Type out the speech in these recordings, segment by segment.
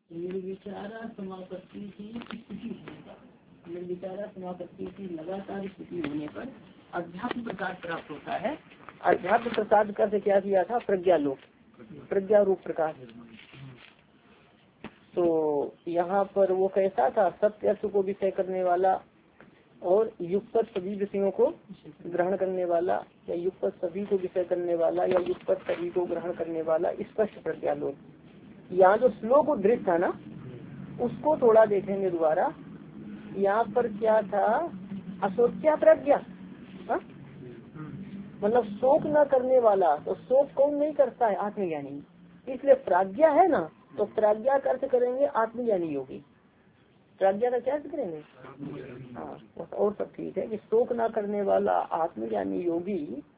निर्विचारा समापत्ति की स्थिति होने पर, निर्विचारा समापत्ति की लगातार स्थिति होने पर अध्यात्म प्रसाद प्राप्त होता है। अध्यात्म प्रसाद का से क्या किया था? प्रज्ञालोक, प्रज्ञा रूप प्रकाश। तो यहाँ पर वो कैसा था? सत्य अर्थ को विषय करने वाला और युक्त सभी विषयों को ग्रहण करने वाला, या युक्त सभी को विषय करने वाला, या युक्त सभी को ग्रहण करने वाला स्पष्ट प्रज्ञालोक। यहाँ जो श्लोक उद्धृत था ना, उसको थोड़ा देखेंगे दोबारा। यहाँ पर क्या था? अशोच्या प्रज्ञा, मतलब शोक न करने वाला। तो शोक कौन नहीं करता है? आत्मज्ञानी। इसलिए प्राज्ञा है ना, तो प्राज्ञा का अर्थ करेंगे आत्मज्ञानी योगी। प्राज्ञा का क्या अर्थ करेंगे? हाँ, और सब ठीक है कि शोक न करने वाला आत्मज्ञानी योगी,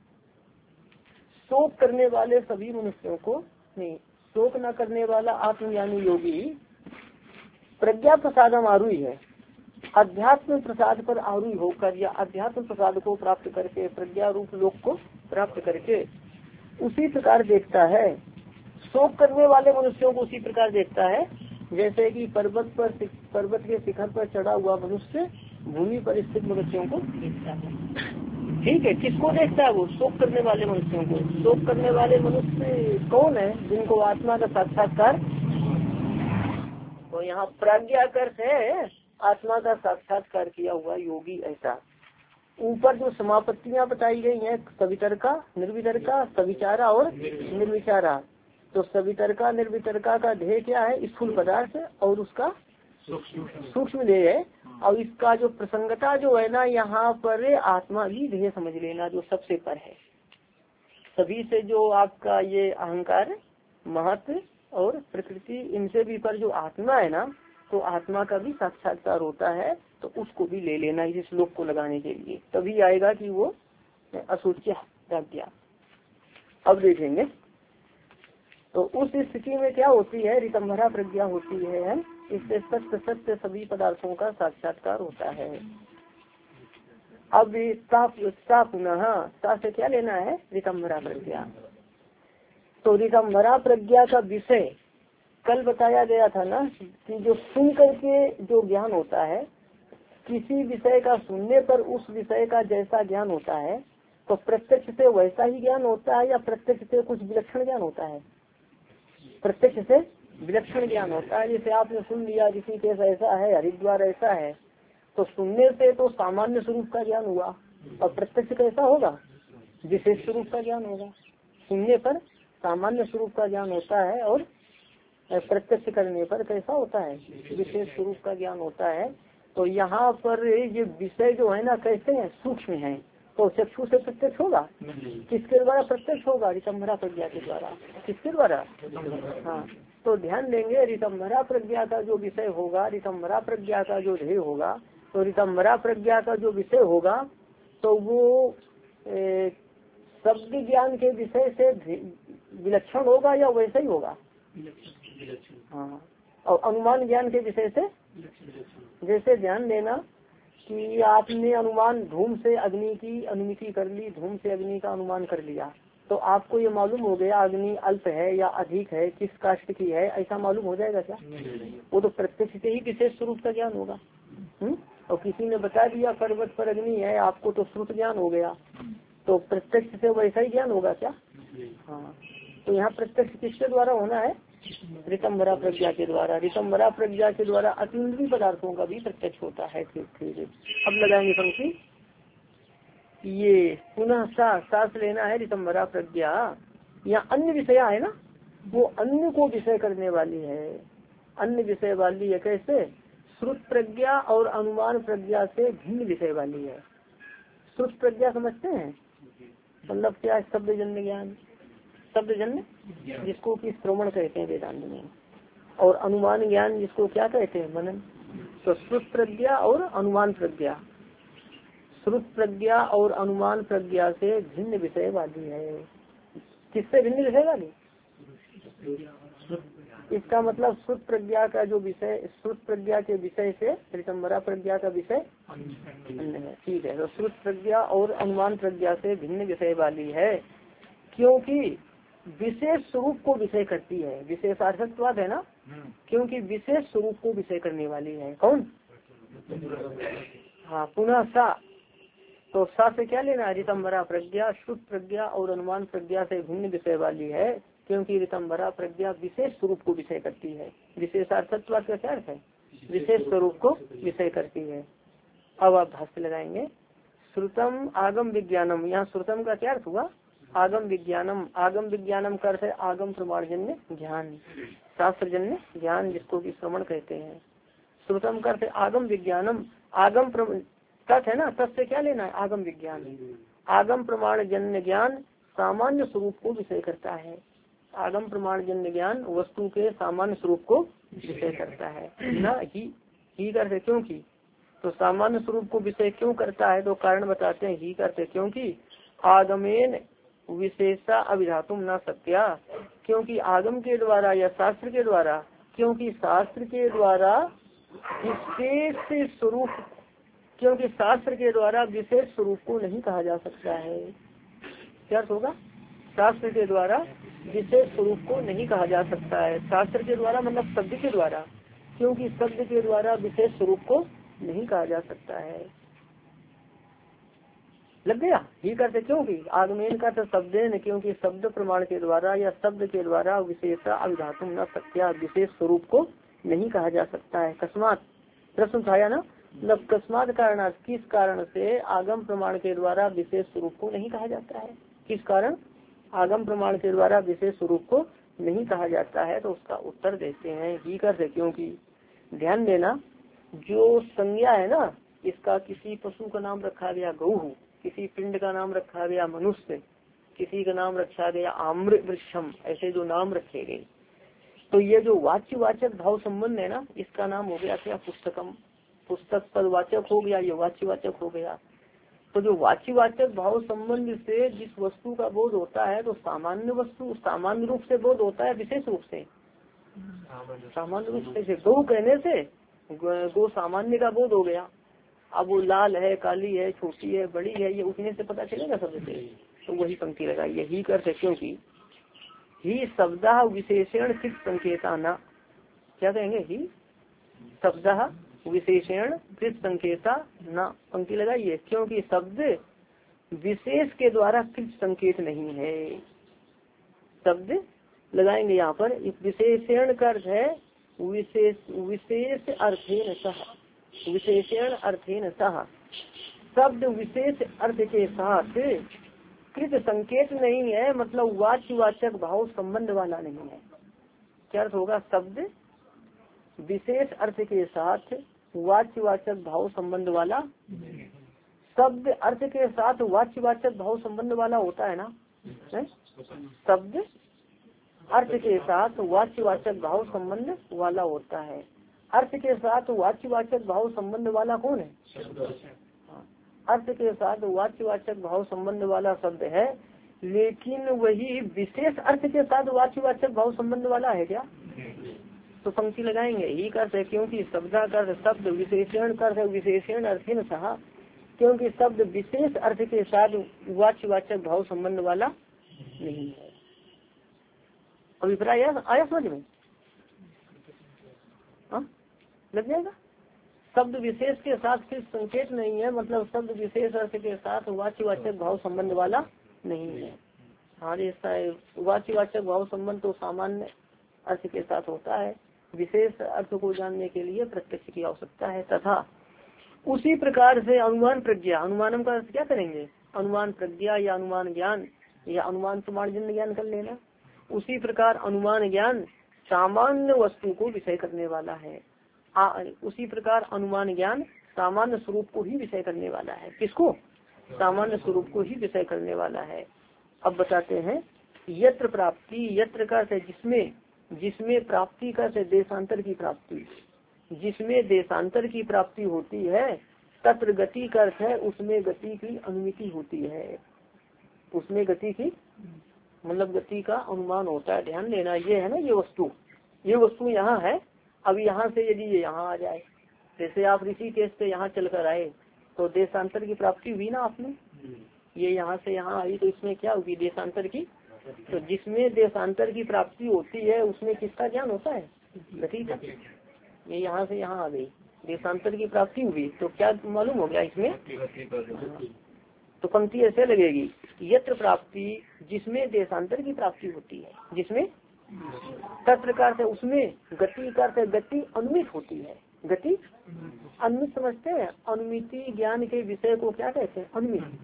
शोक करने वाले सभी मनुष्यों को नहीं, शोक न करने वाला आत्मज्ञानी योगी प्रज्ञा प्रसादम आरूढ़ है। अध्यात्म प्रसाद पर आरूढ़ होकर या अध्यात्म प्रसाद को प्राप्त करके, प्रज्ञा रूप लोक को प्राप्त करके उसी प्रकार देखता है। शोक करने वाले मनुष्यों को उसी प्रकार देखता है जैसे कि पर्वत के शिखर पर चढ़ा हुआ मनुष्य भूमि पर स्थित मनुष्यों को देखता है। ठीक है, किसको देखता है? वो शोक करने वाले मनुष्यों को। शोक करने वाले मनुष्य कौन है? जिनको आत्मा का साक्षात्कार, तो यहाँ प्राज्ञाकर्ष है आत्मा का साक्षात्कार किया हुआ योगी। ऐसा ऊपर जो समापत्तियां बताई गई हैं, सवितर्का, निर्वितर्का, सविचारा और निर्विचारा। तो सवितर्का निर्वितर्का का ध्येय क्या है? स्थूल पदार्थ, और उसका सूक्ष्म ध्येय है। और इसका जो प्रसंगता जो है ना, यहाँ पर आत्मा ही ध्येय समझ लेना, जो सबसे पर है। सभी से जो आपका ये अहंकार, महत्व और प्रकृति, इनसे भी पर जो आत्मा है ना, तो आत्मा का भी साक्षात्कार होता है। तो उसको भी ले लेना इस श्लोक को लगाने के लिए, तभी आएगा कि वो असूच्य प्रज्ञा। अब देखेंगे तो उस स्थिति में क्या होती है? ऋतंभरा प्रज्ञा होती है। इससे सत्य सत्य सभी पदार्थों का साक्षात्कार होता है। अब सा पुनः सा से क्या लेना है? ऋतंभरा प्रज्ञा। तो ऋतंभरा प्रज्ञा का विषय कल बताया गया था ना, कि जो सुन करके जो ज्ञान होता है, किसी विषय का सुनने पर उस विषय का जैसा ज्ञान होता है, तो प्रत्यक्ष से वैसा ही ज्ञान होता है या प्रत्यक्ष से कुछ विलक्षण ज्ञान होता है? प्रत्यक्ष से विलक्षण ज्ञान होता है। जैसे आपने सुन लिया ऋषिकेश ऐसा है, हरिद्वार ऐसा है, तो सुनने से तो सामान्य स्वरूप का ज्ञान हुआ, और प्रत्यक्ष कैसा होगा? विशेष स्वरूप का ज्ञान होगा। सुनने पर सामान्य स्वरूप का ज्ञान होता है, और प्रत्यक्ष करने पर कैसा होता है? विशेष स्वरूप का ज्ञान होता है। तो यहाँ पर ये विषय जो है ना, कैसे हैं? सूक्ष्म हैं। तो चक्षु से प्रत्यक्ष होगा? किसके द्वारा प्रत्यक्ष होगा? ऋतंभरा प्रज्ञा के द्वारा। किसके द्वारा? हाँ, तो ध्यान देंगे, ऋतंभरा प्रज्ञा का जो विषय होगा, ऋतंभरा प्रज्ञा का जो ध्येय होगा, तो ऋतंभरा प्रज्ञा का जो विषय होगा, तो वो शब्द ज्ञान के विषय से विलक्षण होगा या वैसा ही होगा? हाँ, और अनुमान ज्ञान के विषय से, जैसे ध्यान देना कि आपने अनुमान धूम से अग्नि की अनुमिति कर ली, धूम से अग्नि का अनुमान कर लिया, तो आपको ये मालूम हो गया अग्नि अल्प है या अधिक है, किस काष्ठ की है, ऐसा मालूम हो जाएगा क्या? वो तो प्रत्यक्ष से ही विशेष स्वरूप का ज्ञान होगा। और किसी ने बता दिया पर्वत पर अग्नि है, आपको तो श्रुत ज्ञान हो गया, तो प्रत्यक्ष से वैसा ही ज्ञान होगा क्या? हाँ, तो यहाँ प्रत्यक्ष किसके द्वारा होना है? ऋतंभरा प्रज्ञा के द्वारा। ऋतंभरा प्रज्ञा के द्वारा अतीन्द्रिय पदार्थों का भी प्रत्यक्ष होता है। ठीक। अब लगाएंगे पंक्ति। ये पुनः सांस लेना है ऋतंभरा प्रज्ञा। यहाँ अन्य विषय है ना, वो अन्य को विषय करने वाली है, अन्य विषय वाली है। कैसे? श्रुत प्रज्ञा और अनुमान प्रज्ञा से भिन्न विषय वाली है। श्रुत प्रज्ञा समझते हैं? मतलब क्या? शब्द जन्य ज्ञान, शब्द जन्य जिसको कि श्रवण कहते हैं वेदांत में, और अनुमान ज्ञान जिसको क्या कहते हैं? मनन। तो श्रुत प्रज्ञा और अनुमान प्रज्ञा, श्रुत प्रज्ञा और अनुमान प्रज्ञा से भिन्न विषय वाली है। किससे भिन्न विषय वाली? इसका मतलब श्रुत प्रज्ञा का जो विषय, श्रुत प्रज्ञा के विषय से ऋतंभरा प्रज्ञा का विषय अन्य है। ठीक है, तो श्रुत प्रज्ञा और अनुमान प्रज्ञा से भिन्न विषय वाली है, क्योंकि विशेष स्वरूप को विषय करती है। विशेषार्थत्वाद है ना, क्योंकि विशेष स्वरूप को विषय करने वाली है। कौन? हाँ, पुनः सा, तो सा से क्या लेना है? ऋतंबरा प्रज्ञा श्रुत प्रज्ञा और अनुमान प्रज्ञा से भिन्न विषय वाली है, क्योंकि ऋतंबरा प्रज्ञा विशेष स्वरूप को विषय करती है। विशेषार्थत्व का क्या अर्थ है? विशेष स्वरूप को विषय करती है। अब आप भाष्य लगाएंगे, श्रुतम आगम विज्ञानम। यहाँ श्रुतम का क्या अर्थ हुआ? आगम विज्ञानम। आगम विज्ञानम का अर्थ है आगम प्रमाणजन्य ज्ञान, शास्त्रजन्य ज्ञान, जिसको कि श्रवण कहते हैं। श्रुतम का अर्थ है आगम विज्ञानम। आगम तत् है ना, तत् से क्या लेना है? आगम विज्ञान। आगम प्रमाण जन्य ज्ञान सामान्य स्वरूप को विषय करता है। आगम प्रमाण जन्य ज्ञान वस्तु के सामान्य स्वरूप को विषय करता है ना। ही करते क्योंकि, तो सामान्य स्वरूप को विषय क्यों करता है? तो कारण बताते हैं, ही करते क्योंकि आगमेन विशेषा अभिधातुम न सत्या, क्योंकि आगम के द्वारा या शास्त्र के द्वारा, क्योंकि शास्त्र के द्वारा विशेष स्वरूप, क्योंकि शास्त्र के द्वारा विशेष स्वरूप को नहीं कहा जा सकता है। क्या होगा? शास्त्र के द्वारा विशेष स्वरूप को नहीं कहा जा सकता है। शास्त्र के द्वारा मतलब शब्द के द्वारा, क्योंकि शब्द के द्वारा विशेष स्वरूप को नहीं कहा जा सकता है। लग गया? ही करते क्योंकि आगमेन का तो शब्द है, क्योंकि शब्द प्रमाण के द्वारा या शब्द के द्वारा विशेषा अभिधातुम न सत्या, विशेष स्वरूप को नहीं कहा जा सकता है। कस्मात प्रश्न उठाया ना, मतलब कस्मात कारण, किस कारण से आगम प्रमाण के द्वारा विशेष स्वरूप को नहीं कहा जाता है? किस कारण आगम प्रमाण के द्वारा विशेष स्वरूप को नहीं कहा जाता है? तो उसका उत्तर देते हैं, ही करते क्योंकि। ध्यान देना, जो संज्ञा है ना, इसका किसी पशु का नाम रखा गया गौ, किसी पिंड का नाम रखा गया मनुष्य, किसी का नाम रखा गया आम्र वृक्षम, ऐसे जो नाम रखे गए, तो ये जो वाच्यवाचक भाव संबंध है ना, इसका नाम हो गया क्या? पुस्तकम। पुस्तक पदवाचक हो गया, ये वाच्यवाचक हो गया। तो जो वाच्यवाचक भाव संबंध से जिस वस्तु का बोध होता है, तो सामान्य वस्तु सामान्य रूप से बोध होता है, विशेष रूप से सामान्य रूप से। गौ कहने से गो सामान्य का बोध हो गया। अब वो लाल है, काली है, छोटी है, बड़ी है, ये उठने से पता चलेगा सबसे। तो वही पंक्ति लगाइए, ही करते क्योंकि ही शब्द विशेषण कृत संकेता न। क्या कहेंगे? ही शब्द विशेषण कृत संकेता न, पंक्ति लगाइए, क्योंकि शब्द विशेष के द्वारा कृत संकेत नहीं है। शब्द लगाएंगे यहाँ पर, विशेषण का अर्थ है विशेष अर्थेन सह, विशेषण अर्थेन सह, शब्द विशेष अर्थ के साथ कृत संकेत नहीं है, मतलब वाच्यवाचक भाव संबंध वाला नहीं है। क्या अर्थ होगा? शब्द विशेष अर्थ के साथ वाच्यवाचक भाव संबंध वाला, शब्द अर्थ के साथ वाच्यवाचक भाव संबंध वाला होता है ना, शब्द अर्थ के साथ वाच्यवाचक भाव संबंध वाला होता है। अर्थ के साथ वाच्यवाचक भाव संबंध वाला कौन है? अर्थ के साथ वाच्यवाचक भाव संबंध वाला शब्द है, लेकिन वही विशेष अर्थ के साथ वाच्यवाचक भाव संबंध वाला है क्या? तो पंक्ति लगाएंगे, ही करते है क्योंकि शब्दार्थ शब्द विशेषण कर विशेषण अर्थहीन सहा, क्योंकि शब्द विशेष अर्थ के साथ वाच्यवाचक भाव संबंध वाला नहीं है। अभिप्राय आया समझ में? लग जाएगा। शब्द विशेष के साथ सिर्फ संकेत नहीं है, मतलब शब्द विशेष अर्थ के साथ वाच्यवाचक भाव संबंध वाला नहीं है। हाँ, ऐसा वाच्यवाचक भाव संबंध तो सामान्य अर्थ के साथ होता है, विशेष अर्थ को जानने के लिए प्रत्यक्ष की आवश्यकता है। तथा उसी प्रकार से अनुमान प्रज्ञा, अनुमानम का अर्थ क्या करेंगे? अनुमान प्रज्ञा या अनुमान ज्ञान या अनुमान प्रमाणजन्य ज्ञान कर लेना। उसी प्रकार अनुमान ज्ञान सामान्य वस्तु को विषय करने वाला है। उसी प्रकार अनुमान ज्ञान सामान्य स्वरूप को ही विषय करने वाला है। किसको? सामान्य स्वरूप को ही विषय करने वाला है। अब बताते हैं, यत्र प्राप्ति, यत्र का है जिसमें, जिसमें प्राप्ति का है देशांतर की प्राप्ति, जिसमें देशांतर की प्राप्ति होती है, तत्र गति का अर्थ है उसमें गति की अनुमिति होती है। उसमें गति की मतलब गति का अनुमान होता है। ध्यान देना, ये है ना, ये वस्तु यहाँ है। अब यहाँ से यदि ये यहाँ आ जाए, जैसे आप ऋषिकेश से यहाँ चलकर आए तो देशांतर की प्राप्ति हुई ना आपने, ये यहाँ से यहाँ आई तो इसमें क्या होगी? देशांतर की। तो जिसमें देशांतर की प्राप्ति होती है उसमें किसका ज्ञान होता है? गति का, ये यहाँ से यहाँ आ गई, देशांतर की प्राप्ति हुई, तो क्या मालूम हो गया इसमें? तो पंक्ति ऐसे लगेगी, यत्र प्राप्ति जिसमें देशांतर की प्राप्ति होती है, जिसमें तत्प्रकार से उसमें गति का गति अनुमित होती है। गति अनुमित समझते हैं, अनुमिति ज्ञान के विषय को क्या कहते हैं? अनुमित।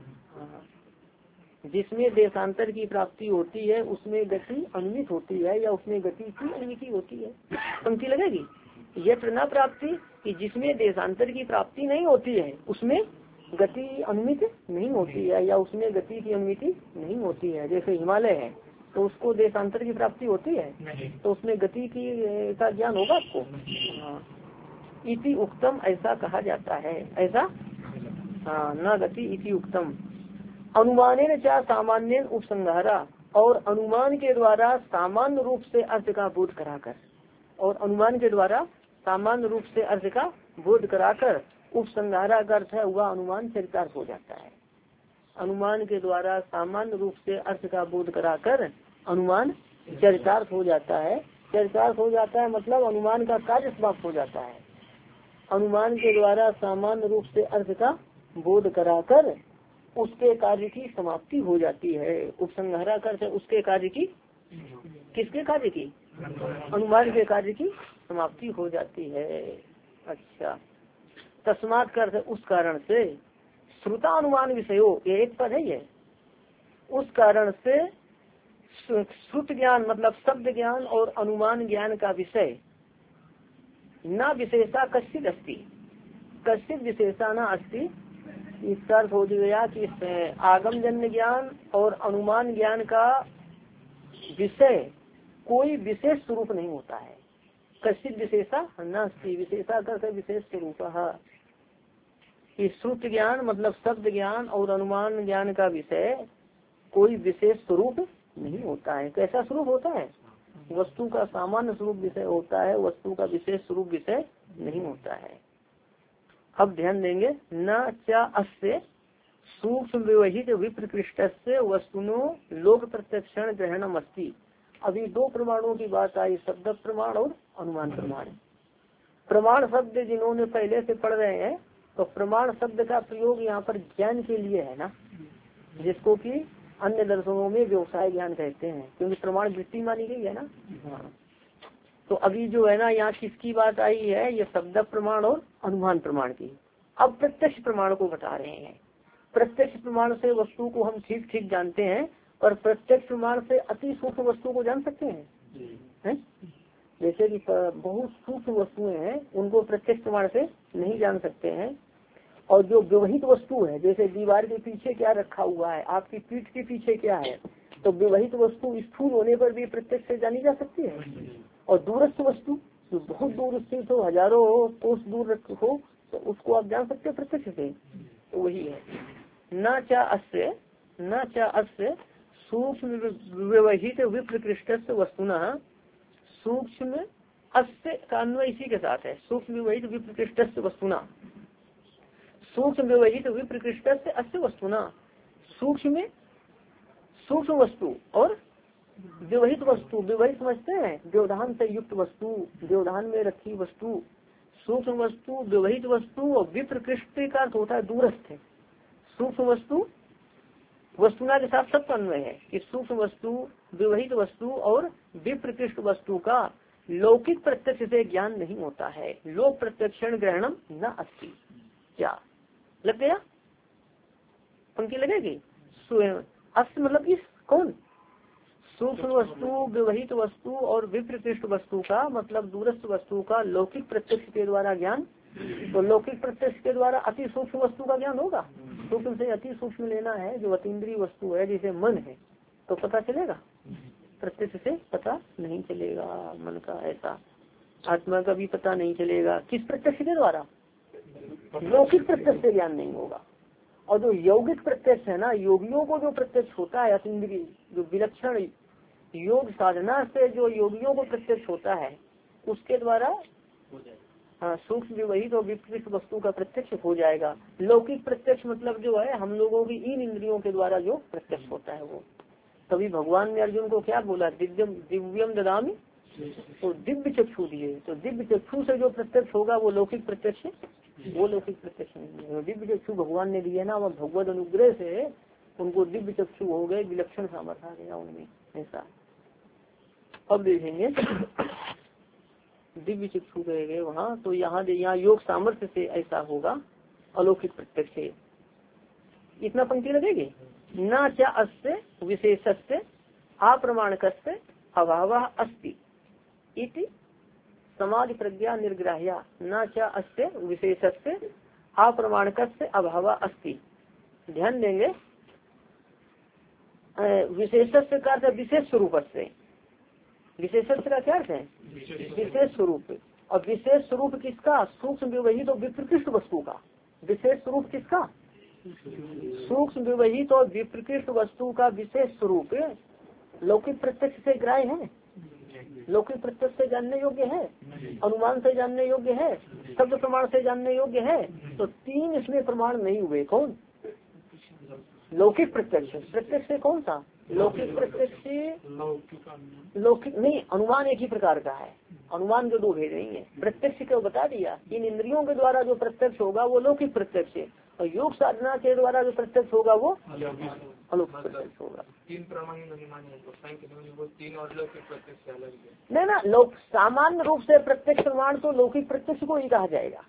जिसमें देशांतर की प्राप्ति होती है उसमें गति अनुमित होती है, या उसमें गति की अनुमिति होती है। पंक्ति लगेगी, यत्र न प्राप्ति कि जिसमें देशांतर की प्राप्ति नहीं होती है उसमें गति अनुमित नहीं होती है, या उसमें गति की अनुमिति नहीं होती है। जैसे हिमालय है तो उसको देशांतर की प्राप्ति होती है, तो उसमें गति की का ज्ञान होगा आपको। हाँ, इति उक्तम ऐसा कहा जाता है, ऐसा हाँ, न गति इति उक्तम। अनुमानेन च सामान्य उपसंहारा, और अनुमान के द्वारा सामान्य रूप से अर्थ का बोध कराकर, और अनुमान के द्वारा सामान्य रूप से अर्थ का बोध कराकर उपसंहारा का अर्थ है वह अनुमान चरितार्थ हो जाता है। अनुमान के द्वारा सामान्य रूप से अर्थ का बोध कराकर अनुमान चरितार्थ हो जाता है। चरितार्थ हो जाता है मतलब अनुमान का कार्य समाप्त हो जाता है। अनुमान के द्वारा सामान्य रूप से अर्थ का बोध कराकर उसके कार्य की समाप्ति हो जाती है। उपसंहारा कर उसके कार्य की, किसके कार्य की? अनुमान के कार्य की समाप्ति हो जाती है। अच्छा, तस्मात् कर उस कारण से, श्रुता अनुमान विषयो, ये एक पद है ये, उस कारण से श्रुत ज्ञान मतलब शब्द ज्ञान और अनुमान ज्ञान का विषय न विशेषा कश्चित अस्ति, कश्चित विशेषा न अस्ति। इसका अर्थ हो गया कि आगम जन्य ज्ञान और अनुमान ज्ञान का विषय कोई विशेष स्वरूप नहीं होता है। कश्चित विशेषा न अस्ति, विशेषा करके विशेष स्वरूप। श्रुत ज्ञान मतलब शब्द ज्ञान और अनुमान ज्ञान का विषय कोई विशेष स्वरूप नहीं होता है। कैसा स्वरूप होता है? वस्तु का सामान्य स्वरूप विषय होता है, वस्तु का विशेष स्वरूप विषय नहीं होता है। अब ध्यान देंगे, न च अस्य सूक्ष्म व्यवहित विप्रकृष्ट से वस्तुनो लोक प्रत्यक्षण ग्रहणम अस्ति। अभी दो प्रमाणों की बात आई, शब्द प्रमाण और अनुमान प्रमाण। प्रमाण शब्द जिन्होंने पहले से पढ़ रहे हैं तो प्रमाण शब्द का प्रयोग यहाँ पर ज्ञान के लिए है ना, जिसको कि अन्य दर्शनों में व्यवसाय ज्ञान कहते हैं, क्योंकि प्रमाण वृत्ति मानी गई है ना। हाँ, तो अभी जो है ना यहाँ किसकी बात आई है? ये शब्द प्रमाण और अनुमान प्रमाण की। अब प्रत्यक्ष प्रमाण को बता रहे हैं। प्रत्यक्ष प्रमाण से वस्तु को हम ठीक ठीक जानते हैं, पर प्रत्यक्ष प्रमाण से अति सूक्ष्म वस्तु को जान सकते हैं, जैसे कि बहुत सूक्ष्म वस्तुएं हैं उनको प्रत्यक्ष प्रमाण से नहीं जान सकते हैं। और जो व्यवहित वस्तु है, जैसे दीवार के पीछे क्या रखा हुआ है, आपकी पीठ के पीछे क्या है, तो व्यवहित वस्तु स्थूल होने पर भी प्रत्यक्ष से जानी जा सकती है। और दूरस्थ वस्तु जो बहुत दूर स्थित हो, हजारों कोस दूर हो, तो उसको आप जान सकते हो प्रत्यक्ष से। तो वही है, न च अस्य सूक्ष्म व्यवहित विप्रकृष्ट वस्तुना, सूक्ष्म अस्य का अन्वय इसी के साथ है, सूक्ष्म व्यवहित विप्रकृष्ट वस्तुना, सूक्ष्म व्यवहित विप्रकृष्ट से अस्य वस्तुना, सूक्ष्म वस्तु और व्यवहित वस्तु। व्यवहित समझते हैं, व्यवधान से युक्त वस्तु, व्यवधान में रखी वस्तु, सूक्ष्म वस्तु, व्यवहित वस्तु और विप्रकृष्ट का अर्थ होता है दूरस्थ। सूक्ष्म वस्तु वस्तुना के साथ सबका अन्वय है कि सूक्ष्म वस्तु, व्यवहित वस्तु और विप्रकृष्ट वस्तु का लौकिक प्रत्यक्ष से ज्ञान नहीं होता है। लोक प्रत्यक्षण ग्रहणम न अस्ति। क्या लग गया? पंक्ति लगेगी। अस्त मतलब इस कौन? सूक्ष्म वस्तु, व्यवहित वस्तु और विप्रकृष्ट वस्तु का मतलब दूरस्थ वस्तु का लौकिक प्रत्यक्ष के द्वारा ज्ञान। तो लौकिक प्रत्यक्ष के द्वारा अति सूक्ष्म वस्तु का ज्ञान होगा। सूक्ष्म से अति सूक्ष्म लेना है, जो अतीन्द्रिय वस्तु है जैसे मन है, तो पता चलेगा, प्रत्यक्ष से पता नहीं चलेगा मन का। ऐसा आत्मा का भी पता नहीं चलेगा। किस प्रत्यक्ष के द्वारा? लौकिक प्रत्यक्ष से ज्ञान नहीं होगा। और जो यौगिक प्रत्यक्ष है ना, योगियों को जो प्रत्यक्ष होता है अतीन्द्रिय, जो विलक्षण योग साधना से जो योगियों को प्रत्यक्ष होता है, उसके द्वारा हाँ सूक्ष्म व्यवहित और विप्रकृष्ट वस्तु का प्रत्यक्ष हो जाएगा। लौकिक प्रत्यक्ष मतलब जो है हम लोगों की इन इंद्रियों के द्वारा जो प्रत्यक्ष होता है वो। तभी भगवान ने अर्जुन को क्या बोला? दिव्यम ददामि तो दिव्य चक्षु दिए, तो दिव्य चक्षु से जो प्रत्यक्ष होगा वो लौकिक प्रत्यक्ष, वो लौकिक प्रत्यक्ष नहीं है। दिव्य चक्षु भगवान ने दिए ना, वह भगवत अनुग्रह से उनको दिव्य चक्षु हो गए, विलक्षण सामर्थ्य आ गया उनमें ऐसा। अब देखेंगे दिव्य चक्षु कहे गए वहाँ, तो यहाँ योग सामर्थ्य से ऐसा होगा अलौकिक प्रत्यक्ष। इतना पंक्ति लगेगी ना। क्या अस्य विशेषस्य अप्रमाणकस्य अभाव अस्ति इति समाधि प्रज्ञा निर्ग्राह्या न च अस्य विशेषस्य अप्रमाणकस्य अभाव अस्ति। ध्यान देंगे, विशेषस्य का अर्थ विशेष स्वरूप से, विशेषस्य का क्या अर्थ है? विशेष स्वरूप। और विशेष स्वरूप किसका? सूक्ष्म विवहित और विप्रकृष्ट वस्तु का। विशेष स्वरूप किसका? सूक्ष्म विवहित और विप्रकृष्ट वस्तु का विशेष स्वरूप लौकिक प्रत्यक्ष से ग्राह्य है, लौकिक प्रत्यक्ष से जानने योग्य है, अनुमान से जानने योग्य है, शब्द प्रमाण से जानने योग्य है। तो तीन इसमें प्रमाण नहीं हुए। कौन? लौकिक प्रत्यक्ष। प्रत्यक्ष से कौन सा? लौकिक प्रत्यक्ष से लौकिक नहीं, अनुमान एक ही प्रकार का है। अनुमान के दो भेद नहीं है। प्रत्यक्ष को बता दिया, इन इंद्रियों के द्वारा जो प्रत्यक्ष होगा वो लौकिक प्रत्यक्ष है, और योग साधना के द्वारा जो प्रत्यक्ष होगा वो अलौकिक प्रत्यक्ष होगा। तीन प्रमाण तीन और लौकिक प्रत्यक्ष अलग है। नहीं ना, लोक सामान्य रूप से प्रत्यक्ष प्रमाण तो लौकिक प्रत्यक्ष को ही कहा जाएगा।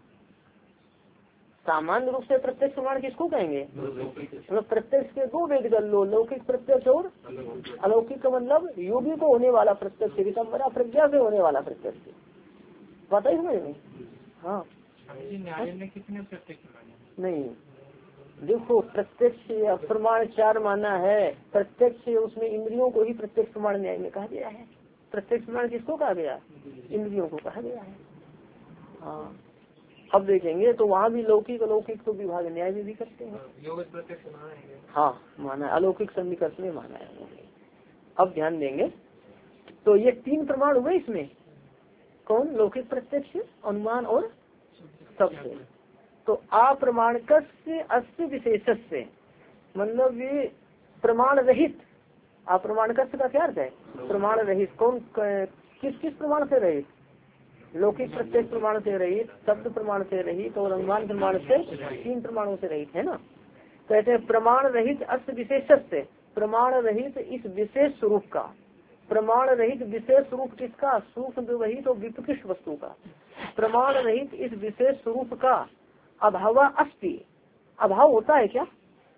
सामान्य रूप से प्रत्यक्ष प्रमाण किसको कहेंगे? मतलब प्रत्यक्ष के दो भेद कर लो, लौकिक प्रत्यक्ष और अलौकिक का मतलब योगी को होने वाला प्रत्यक्ष, विकम्बरा प्रज्ञा से होने वाला प्रत्यक्ष। पता ही समझ में? हाँ न्याय में कितने प्रत्यक्ष नहीं, देखो प्रत्यक्ष प्रमाण चार माना है। प्रत्यक्ष उसमें इंद्रियों को ही प्रत्यक्ष प्रमाण न्याय में कहा गया है। प्रत्यक्ष प्रमाण किसको कहा गया? इंद्रियों को कहा गया है। हाँ, अब देखेंगे तो वहाँ भी लौकिक अलौकिक तो विभाग न्याय में भी करते हैं। योग प्रत्यक्ष माना है। हाँ माना, अलौकिक सन्निकर्ष में माना है। अब ध्यान देंगे तो ये तीन प्रमाण हुए इसमें। कौन? लौकिक प्रत्यक्ष, अनुमान और शब्द। तो अप्रमाणकस्य अस्य विशेषस्य मतलब ये प्रमाण रहित। अप्रमाणकस्य का क्या अर्थ है? प्रमाण रहित। कौन? किस किस प्रमाण से रहित? लौकिक प्रत्यक्ष प्रमाण से रहित, शब्द प्रमाण से रहित और अनुमान प्रमाण से, तीन प्रमाणों से रहित है ना। कहते हैं प्रमाण रहित अर्थ विशेषस्य, प्रमाण रहित इस विशेष स्वरूप का। प्रमाण रहित विशेष स्वरूप किसका? सूक्ष्म विवहित और विप्रकृष्ट वस्तु का। प्रमाण रहित इस विशेष स्वरूप का अभाव अस्ति। अभाव होता है क्या?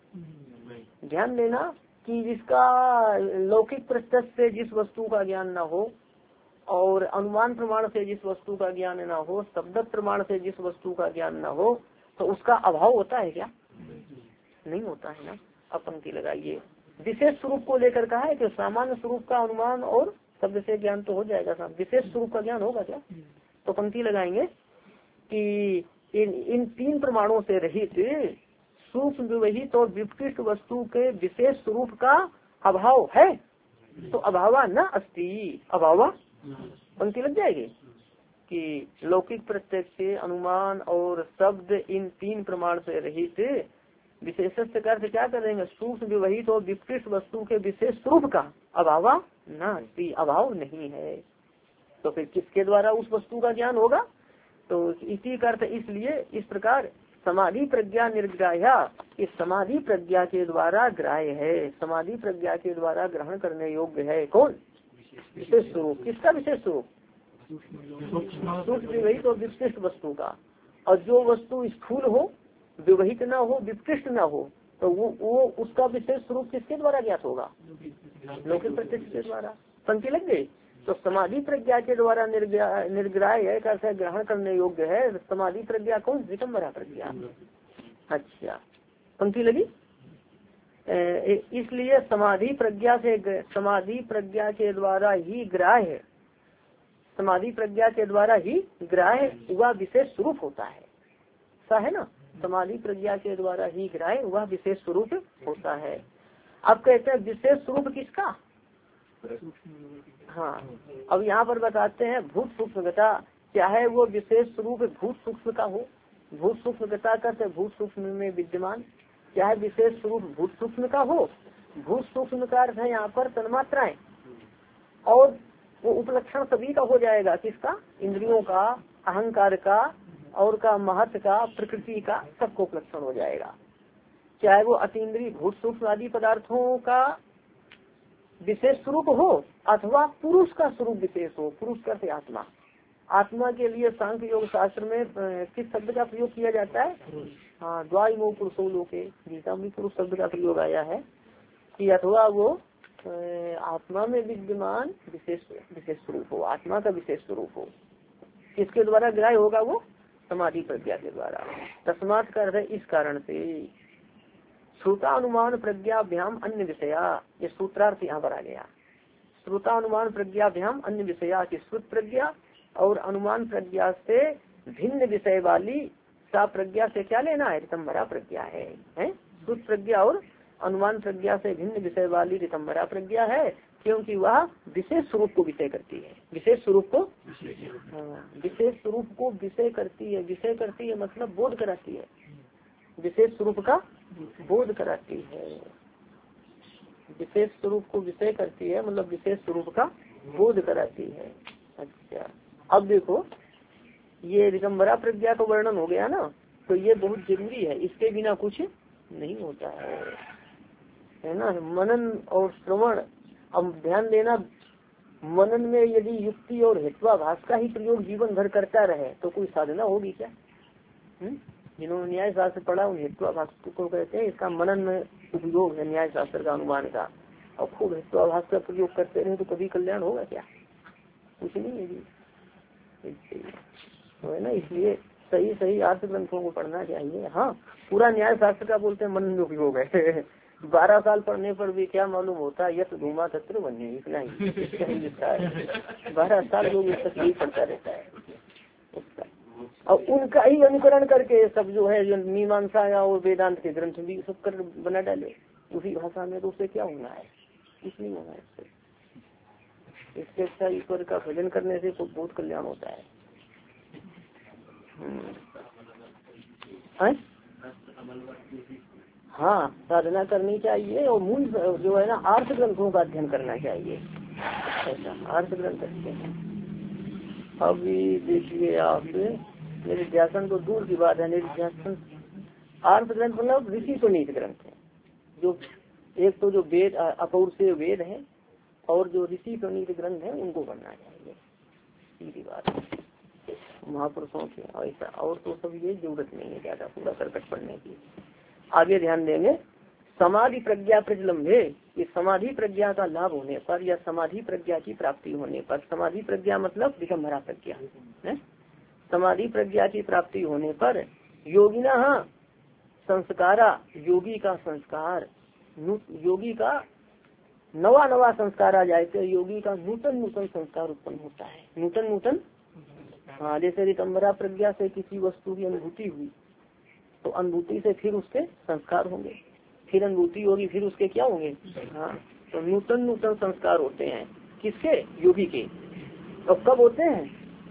ध्यान देना कि जिसका लौकिक प्रत्यक्ष से जिस वस्तु का ज्ञान न हो और अनुमान प्रमाण से जिस वस्तु का ज्ञान न हो, शब्द प्रमाण से जिस वस्तु का ज्ञान न हो, तो उसका अभाव होता है क्या? नहीं होता है ना। अब पंक्ति लगाइए, विशेष स्वरूप को लेकर कहा है कि सामान्य स्वरूप का अनुमान और शब्द से ज्ञान तो हो जाएगा, विशेष स्वरूप का ज्ञान होगा क्या? तो पंक्ति लगाएंगे कि इन तीन प्रमाणों से रहित सूक्ष्म विवहित और विप्रकृष्ट वस्तु के विशेष स्वरूप का अभाव है। तो अभावा न अस्ति, अभावा पंक्ति लग जाएगी कि लौकिक प्रत्यक्ष, अनुमान और शब्द इन तीन प्रमाण से रहित विशेषस्य का अर्थ क्या करेंगे? सूक्ष्म विवहित और विप्रकृष्ट वस्तु के विशेष स्वरूप का अभावा न अस्ति, अभाव नहीं है। तो फिर किसके द्वारा उस वस्तु का ज्ञान होगा? तो इसी का अर्थ इसलिए इस प्रकार समाधि प्रज्ञा निर्ग्राह्या, इस समाधि प्रज्ञा के द्वारा ग्राह्य है, समाधि प्रज्ञा के द्वारा ग्रहण करने योग्य है। कौन? विशेष स्वरूप। किसका विशेष स्वरूप? सूक्ष्म विवहित और विप्रकृष्ट वस्तु का। और जो वस्तु स्थूल हो, विवहित न हो, विप्रकृष्ट न हो, तो वो उसका विशेष स्वरूप किसके द्वारा ज्ञात होगा? लौकिक प्रत्यक्ष के द्वारा। पंक्ति लग गई। तो समाधि प्रज्ञा के द्वारा निर्ग्राह्य है, कैसे ग्रहण करने योग्य है। समाधि प्रज्ञा कौन? विकम्बरा प्रज्ञा। अच्छा, पंक्ति लगी। इसलिए समाधि प्रज्ञा से, समाधि प्रज्ञा के द्वारा ही ग्राह्य, समाधि प्रज्ञा के द्वारा ही ग्राह्य वह विशेष स्वरूप होता है। ऐसा है ना, समाधि प्रज्ञा के द्वारा ही ग्राह्य वह विशेष स्वरूप होता है। अब कहते हैं विशेष स्वरूप किसका? हाँ, अब यहाँ पर बताते हैं भूत सूक्ष्मगता, चाहे वो विशेष स्वरूप भूत सूक्ष्म का हो, भूत सूक्ष्मगता करते भूत सूक्ष्म में विद्यमान, चाहे विशेष स्वरूप भूत सूक्ष्म का हो। भूत सूक्ष्म का अर्थ है यहाँ पर तन्मात्राएं, और वो उपलक्षण सभी का हो जाएगा। किसका? इंद्रियों का, अहंकार का, और का महत्व का, प्रकृति का, सबको उपलक्षण हो जाएगा। चाहे वो अतीन्द्रिय भूत सूक्ष्म आदि पदार्थों का विशेष स्वरूप हो अथवा पुरुष का स्वरूप विशेष हो। पुरुष करते आत्मा। आत्मा के लिए सांख्य योग शास्त्र में किस शब्द का प्रयोग किया जाता है? हाँ, द्वाइमो पुरुषो लोके, गीता में पुरुष शब्द का प्रयोग आया है कि अथवा वो आत्मा में विद्यमान विशेष स्वरूप हो, आत्मा का विशेष स्वरूप हो। किसके द्वारा ग्राह्य होगा? वो समाधि प्रज्ञा के द्वारा। तस्मात् कर है इस कारण से। श्रुता अनुमान प्रज्ञाभ्याम अन्य विषया, ये सूत्रार्थ यहाँ पर आ गया। श्रुता अनुमान प्रज्ञाभ्याम अन्य विषया की श्रुत प्रज्ञा और अनुमान प्रज्ञा से भिन्न विषय वाली सा प्रज्ञा से क्या लेना है? ऋतंभरा प्रज्ञा है। श्रुत प्रज्ञा और अनुमान प्रज्ञा से भिन्न विषय वाली ऋतंभरा प्रज्ञा है, क्योंकि वह विशेष स्वरूप को विषय करती है। विशेष स्वरूप को विशेष स्वरूप को विषय करती है। विषय करती है मतलब बोध कराती है। विशेष स्वरूप का बोध कराती है। विशेष स्वरूप को विषय करती है मतलब विशेष स्वरूप का बोध कराती है। अच्छा, अब देखो ये ऋतंभरा प्रज्ञा का वर्णन हो गया ना, तो ये बहुत जरूरी है। इसके बिना कुछ नहीं होता है ना। मनन और श्रवण, अब ध्यान देना, मनन में यदि युक्ति और हेत्वाभास का ही प्रयोग जीवन भर करता रहे तो कोई साधना होगी क्या? जिन्होंने न्याय शास्त्र पढ़ा उन हेत्वाभास को कहते हैं। इसका मनन में उपयोग है न्याय शास्त्र का, अनुमान का। और खूब हेत्वाभास का प्रयोग करते रहे तो कभी कल्याण होगा क्या? कुछ नहीं है जी, तो है ना। इसलिए सही सही अर्थ ग्रंथों को पढ़ना चाहिए। हाँ, पूरा न्याय शास्त्र का बोलते हैं मनन में उपयोग है। 12 साल पढ़ने पर भी क्या मालूम होता है? यथ धूमा तत्र वन्य, इतना ही लिखता है। 12 साल लोग इस तक पढ़ता रहता है उसका। और उनका ही अनुकरण करके सब जो है, जो मीमांसा या और वेदांत के ग्रंथ भी सब कर बना डाले उसी भाषा में, तो उससे क्या होना है? कुछ नहीं होना है इससे। इससे अच्छा ईश्वर का भजन करने से बहुत कल्याण होता है। हाँ, साधना करनी चाहिए और मूल जो है ना अर्थ ग्रंथों का अध्ययन करना चाहिए। ऐसा अर्थ ग्रंथ अच्छे हैं। अभी देखिए आप, निर्ध्यासन तो दूर की बात है। निर्ध्यासन अर्थ ग्रंथ मतलब ऋषि पुनीत ग्रंथ है। जो एक तो जो वेद अपौर से वेद है और जो ऋषि पुनीत ग्रंथ है उनको पढ़ना चाहिए। सीधी बात, महापुरुषों के ऐसा। और तो सब ये जरूरत नहीं है ज्यादा पूरा करकट पढ़ने की। आगे ध्यान देंगे। समाधि प्रज्ञा प्रजलम्भे, कि समाधि प्रज्ञा का लाभ होने पर या समाधि प्रज्ञा की प्राप्ति होने पर, समाधि प्रज्ञा मतलब ऋतंभरा प्रज्ञा है। समाधि प्रज्ञा की प्राप्ति होने पर योगिना संस्कारा, योगी का संस्कार, योगी का नवा नवा संस्कार आ जाए तो योगी का नूतन नूतन संस्कार उत्पन्न होता है। नूतन नूतन, हाँ, जैसे ऋतंभरा प्रज्ञा से किसी वस्तु की अनुभूति हुई तो अनुभूति से फिर उसके संस्कार होंगे, फिर अनुभूति होगी, फिर उसके क्या होंगे? हाँ, तो नूतन नूतन संस्कार होते हैं। किसके? योगी के। तो कब होते हैं?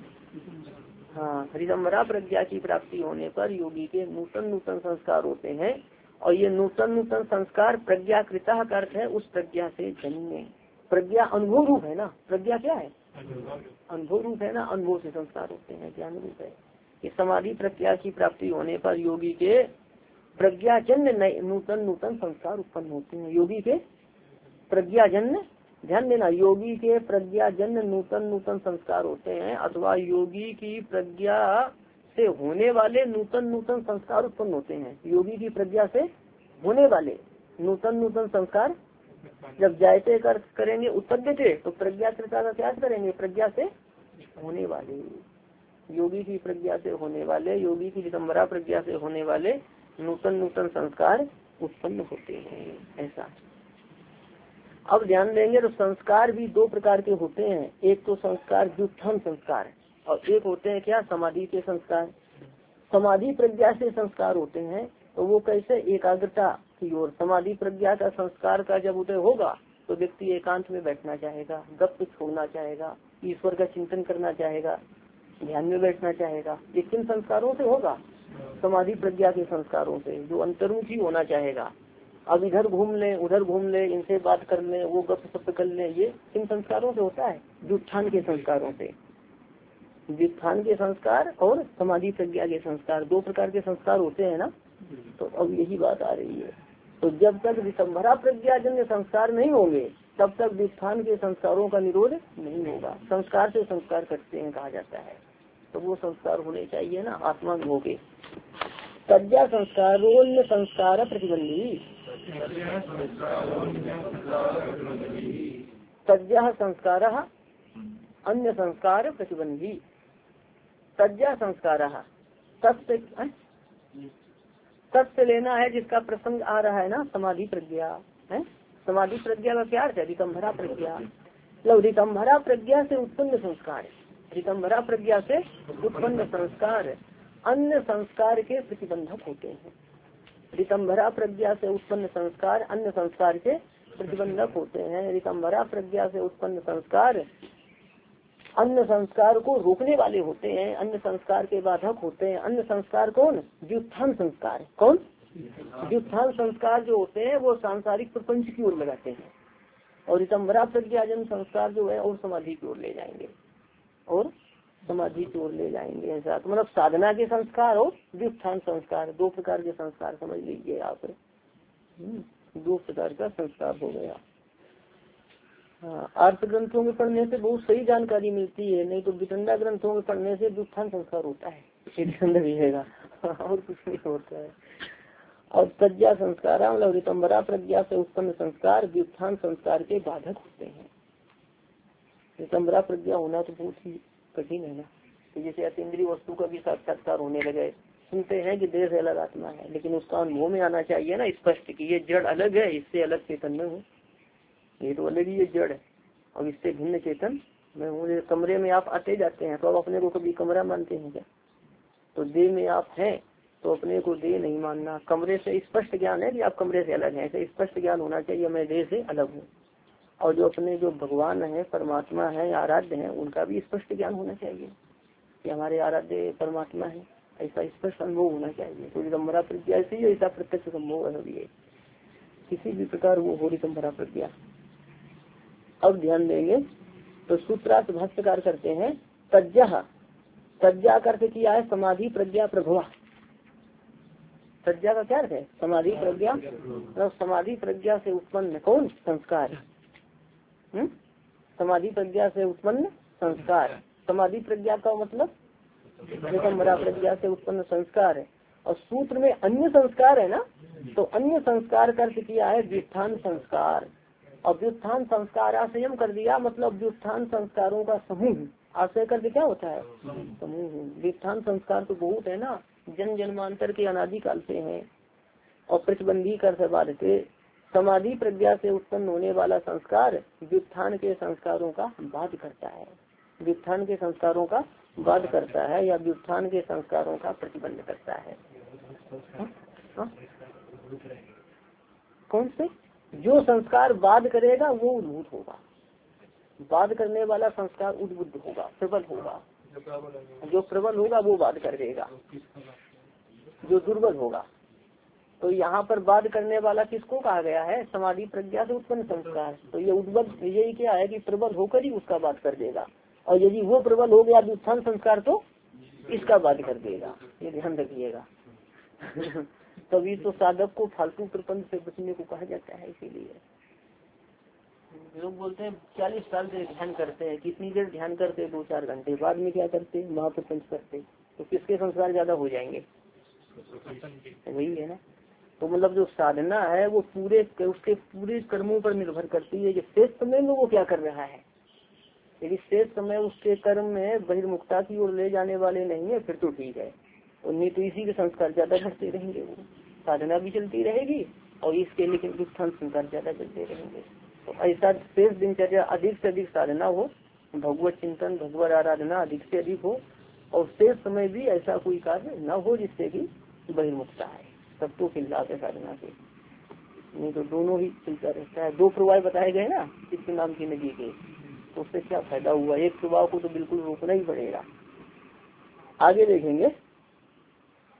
हाँ, ऋतंभरा प्रज्ञा की प्राप्ति होने पर योगी के नूतन नूतन संस्कार होते हैं। और ये नूतन नूतन संस्कार प्रज्ञा कृता का अर्थ है उस प्रज्ञा से जन्मे। प्रज्ञा अनुभव रूप है ना। प्रज्ञा क्या है? अनुभव रूप है ना। अनुभव से संस्कार होते हैं, ज्ञान रूप है। कि समाधि प्रज्ञा की प्राप्ति होने पर योगी के प्रज्ञाजन्य नूतन नूतन संस्कार उत्पन्न होते हैं। योगी के प्रज्ञाजन्य, ध्यान देना, योगी के प्रज्ञाजन्य नूतन नूतन संस्कार होते हैं अथवा योगी की प्रज्ञा से होने वाले नूतन नूतन संस्कार उत्पन्न होते हैं। योगी की प्रज्ञा से होने वाले नूतन नूतन संस्कार जब जायते कर करेंगे उत्पद्यते, तो प्रज्ञा कृता का क्या करेंगे? प्रज्ञा से होने वाले, योगी की प्रज्ञा से होने वाले, योगी की ऋतंभरा प्रज्ञा से होने वाले नूतन नूतन संस्कार उत्पन्न होते हैं। ऐसा। अब ध्यान देंगे तो संस्कार भी दो प्रकार के होते हैं। एक तो संस्कार व्युत्थान संस्कार और एक होते हैं क्या? समाधि के संस्कार। समाधि प्रज्ञा से संस्कार होते हैं तो वो कैसे? एकाग्रता की ओर। समाधि प्रज्ञा का संस्कार का जब उदय होगा तो व्यक्ति एकांत में बैठना चाहेगा, गप छोड़ना चाहेगा, ईश्वर का चिंतन करना चाहेगा, ध्यान में बैठना चाहेगा। ये किन संस्कारों से होगा? समाधि प्रज्ञा के संस्कारों से, जो अंतर्मुखी होना चाहेगा, अब इधर घूम ले उधर घूम ले, इनसे बात कर ले, वो गप सप कर ले, ये किन संस्कारों से होता है? व्युत्थान के संस्कारों से। व्युत्थान के संस्कार और समाधि प्रज्ञा के संस्कार, दो प्रकार के संस्कार होते हैं ना। तो अब यही बात आ रही है। तो जब तक विसंभरा प्रज्ञाजन्य संस्कार नहीं होंगे तब तक व्युत्थान के संस्कारों का निरोध नहीं होगा। संस्कार से संस्कार करते हैं कहा जाता है, तो वो संस्कार होने चाहिए ना आत्मा में होके। प्रज्ञा संस्कारोन्य संस्कार प्रतिबंधी, प्रज्ञा संस्कार अन्य संस्कार प्रतिबंधी। प्रज्ञा संस्कार तत्व लेना है जिसका प्रसंग आ रहा है ना, समाधि प्रज्ञा है। समाधि प्रज्ञा का क्या अर्थ है? रिकम्भरा प्रज्ञा। मतलब रिकम्भरा प्रज्ञा से उत्पन्न संस्कार, रिकम्भरा प्रज्ञा से उत्पन्न संस्कार अन्य संस्कार के प्रतिबंधक होते हैं। रिकम्भरा प्रज्ञा से उत्पन्न संस्कार अन्य संस्कार के प्रतिबंधक होते हैं। रिकम्भरा प्रज्ञा से उत्पन्न संस्कार अन्य संस्कार को रोकने वाले होते हैं, अन्य संस्कार के बाधक होते हैं। अन्य संस्कार कौन? व्युत्थान संस्कार। कौन? व्युत्थान संस्कार जो होते हैं वो सांसारिक प्रपंच की ओर लगाते हैं, और रिकम्भरा प्रज्ञाजन संस्कार जो है और समाधि की ओर ले जाएंगे, और समाधि की ओर ले जाएंगे। ऐसा तो मतलब साधना के संस्कार और व्युत्थान संस्कार, दो प्रकार के संस्कार समझ लीजिए आप। दो प्रकार का संस्कार हो गया। हाँ, अर्थ ग्रंथों में पढ़ने से बहुत सही जानकारी मिलती है, नहीं तो वितंडा ग्रंथों में पढ़ने से व्युत्थान संस्कार होता है, रहेगा और कुछ नहीं होता है। और प्रज्ञा संस्कार मतलब रिकम्भरा प्रज्ञा से उत्पन्न संस्कार व्युत्थान संस्कार के बाधक होते हैं। रिकम्भरा प्रज्ञा होना तो बहुत ही कठिन है ना। तो जैसे अतीन्द्रिय वस्तु का भी साक्षात्कार होने लगे, सुनते हैं कि देह से अलग आत्मा है, लेकिन उसका अनुभव में आना चाहिए ना स्पष्ट कि ये जड़ अलग है, इससे अलग चेतन में हूँ, ये तो अलग ही ये जड़ है और इससे भिन्न चेतन मैं हूँ। कमरे में आप आते जाते हैं तो आप अपने को कभी कमरा मानते हैं क्या? तो देह में आप हैं तो अपने को देह नहीं मानना। कमरे से स्पष्ट ज्ञान है कि आप कमरे से अलग हैं, ऐसे स्पष्ट ज्ञान होना चाहिए मैं देह से अलग हूँ। और जो अपने जो भगवान है, परमात्मा है, आराध्य है, उनका भी स्पष्ट ज्ञान होना चाहिए कि हमारे आराध्य परमात्मा है, ऐसा स्पष्ट अनुभव होना चाहिए। तो रिकम्भरा प्रज्ञा ऐसी ऐसा प्रत्यक्ष संभव है, किसी भी प्रकार वो हो रिकम्भरा प्रज्ञा। अब ध्यान देंगे तो सूत्रार्थ भाष्यकार करते हैं प्रज्ञा, प्रज्ञा का अर्थ किया है समाधि प्रज्ञा प्रभवा। प्रज्ञा का क्या अर्थ है? समाधि प्रज्ञा, मतलब समाधि प्रज्ञा से उत्पन्न कौन? संस्कार। समाधि प्रज्ञा से उत्पन्न संस्कार। समाधि प्रज्ञा का मतलब रिकम्भरा प्रज्ञा से उत्पन्न संस्कार है। और सूत्र में अन्य संस्कार है ना, तो अन्य संस्कार का अर्थ किया है व्युत्थान संस्कार। और व्युत्थान संस्कार आशयम कर दिया, मतलब व्युत्थान संस्कारों का समूह। आशय करके क्या होता है? समूह। व्युत्थान संस्कार तो बहुत है ना, जन जन्मांतर के अनादि काल से हैं। और प्रतिबंधी कर बाद के समाधि प्रज्ञा से उत्पन्न होने वाला संस्कार व्युत्थान के संस्कारों का बाध करता है, व्युत्थान के संस्कारों का बाध करता है या व्युत्थान के संस्कारों का प्रतिबंध करता है। कौन से? जो संस्कार बाध करेगा वो उद्भूत होगा, बाध करने वाला संस्कार उद्बुद्ध होगा, प्रबल होगा। जो प्रबल होगा वो बाध कर देगा, जो दुर्बल होगा। तो यहाँ पर बाध करने वाला किसको कहा गया है? समाधि प्रज्ञा से उत्पन्न संस्कार। तो ये उद्बुद्ध यही क्या है कि प्रबल होकर ही उसका बाध कर देगा, और यदि वो प्रबल हो गया व्युत्थान संस्कार तो इसका बाध कर देगा, ये ध्यान रखिएगा। तभी तो साधक को फालतू प्रपंच से बचने को कहा जाता है। इसीलिए लोग बोलते हैं 40 साल से ध्यान करते हैं, कितनी देर ध्यान करते हैं? 2-4 घंटे, बाद में क्या करते? महाप्रपंच करते। तो किसके संस्कार ज्यादा हो जाएंगे? वही है ना। तो मतलब जो साधना है वो पूरे उसके पूरे कर्मों पर निर्भर करती है कि शेष समय में वो क्या कर रहा है। यदि शेष समय उसके कर्म में बहिर्मुखता की ओर ले जाने वाले नहीं है फिर तो ठीक है, और नहीं तो इसी के संस्कार ज्यादा घटते रहेंगे, वो साधना भी चलती रहेगी और इसके लेकिन व्युत्थान संस्कार ज्यादा चलते रहेंगे। तो ऐसा शेष दिनचर्या अधिक से अधिक साधना हो, भगवत चिंतन भगवत आराधना अधिक से अधिक हो, और शेष समय भी ऐसा कोई कार्य न हो जिससे कि बहिर्मुखता है, तब तो फिर लाभ है साधना के। नहीं तो दोनों ही चलता रहता है। 2 प्रवाह बताए गए ना इसके नाम की नदी के, तो उससे क्या फायदा हुआ? एक प्रवाह को तो बिल्कुल रोकना ही पड़ेगा। आगे देखेंगे,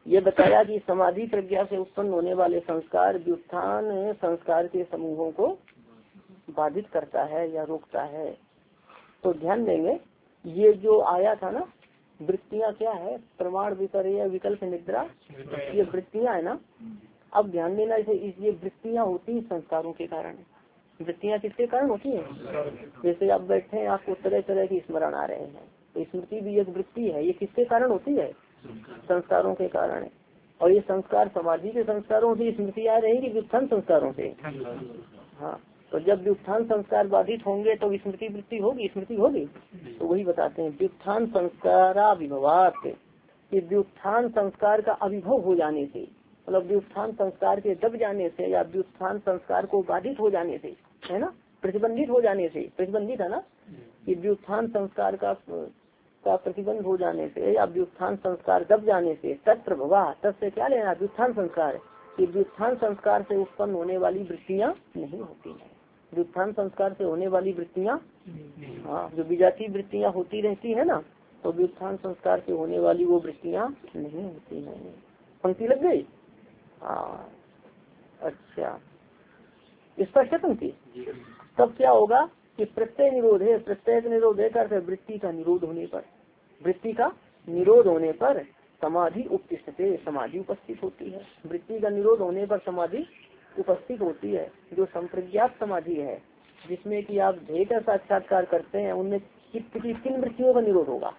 ये बताया कि समाधि प्रज्ञा से उत्पन्न होने वाले संस्कार व्युत्थान संस्कार के समूहों को बाधित करता है या रोकता है। तो ध्यान देंगे, ये जो आया था ना वृत्तियाँ क्या है, प्रमाण विपर्य विकल्प निद्रा, ये वृत्तियाँ है ना। अब ध्यान देना, ये वृत्तियाँ होती हैं संस्कारों के कारण। वृत्तियाँ किसके कारण होती हैं? जैसे आप बैठे हैं, आपको तरह तरह की स्मरण आ रहे हैं, तो स्मृति भी एक वृत्ति है। ये किसके कारण होती है? संस्कारों के कारण है। और ये संस्कार समाधि के संस्कारों से स्मृति आ रहेगी, व्युत्थान संस्कारों से। हाँ, तो जब व्युत्थान संस्कार बाधित होंगे तो स्मृति वृत्ति होगी, स्मृति होगी। तो वही बताते हैं व्युत्थान संस्काराविभवात, कि व्युत्थान संस्कार का अभिभव हो जाने से, मतलब व्युत्थान संस्कार के दब जाने से या व्युत्थान संस्कार को बाधित हो जाने से, है ना, प्रतिबंधित हो जाने से, प्रतिबंधित है ना, कि व्युत्थान संस्कार का प्रतिबंध हो जाने से या व्युत्थान संस्कार दब जाने से, तत्प्रभवा, तब से क्या लेना, व्युत्थान संस्कार, कि व्युत्थान संस्कार से उत्पन्न होने वाली वृत्तियाँ नहीं होती है। व्युत्थान संस्कार से होने वाली वृत्तियाँ, हाँ, जो विजातीय वृत्तियाँ होती रहती है ना, तो व्युत्थान संस्कार से होने वाली वो वृत्तियाँ नहीं होती है। पंक्ति लग गई? हाँ, अच्छा, स्पष्ट है पंक्ति। तब क्या होगा कि प्रत्यय निरोध है, प्रत्यय निरोध है करते वृत्ति का निरोध होने पर, वृत्ति का निरोध होने पर समाधि उपस्थित, समाधि उपस्थित होती है। वृत्ति का निरोध होने पर समाधि उपस्थित होती है। जो संप्रज्ञात समाधि है, जिसमें कि आप ध्येय का साक्षात्कार करते हैं, उनमें चित्त की 3 वृत्तियों का निरोध होगा,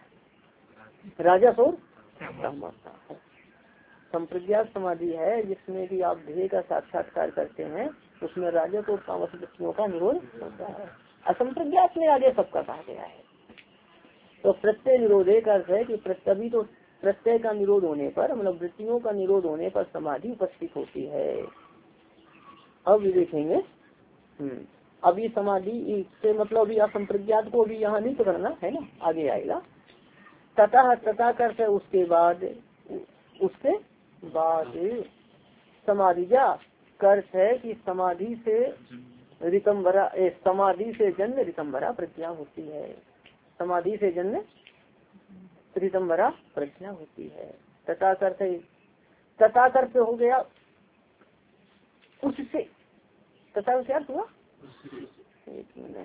राजस और तामस। संप्रज्ञात समाधि है जिसमें कि आप ध्येय का साक्षात्कार करते हैं, उसमें राजस और तामस वृत्तियों का निरोध होता है। असंप्रज्ञात में आगे सबका कहा गया है। तो प्रत्यय निरोधे का अर्थ है कि तभी तो प्रत्यय का निरोध होने पर, मतलब वृत्तियों का निरोध होने पर समाधि उपस्थित होती है। अब देखेंगे, अभी समाधि से मतलब अभी असंप्रज्ञात को अभी यहाँ नहीं पकड़ना है ना, आगे आएगा। तथा करते उसके बाद समाधिजा कर्थ है कि समाधि से ऋतंभरा, समाधि से जन्म ऋतंभरा प्रज्ञा होती है। समाधि से जन्म ऋतंभरा प्रज्ञा होती है। तथा करते हो गया उससे, तथा क्या हुआ, एक मिनट,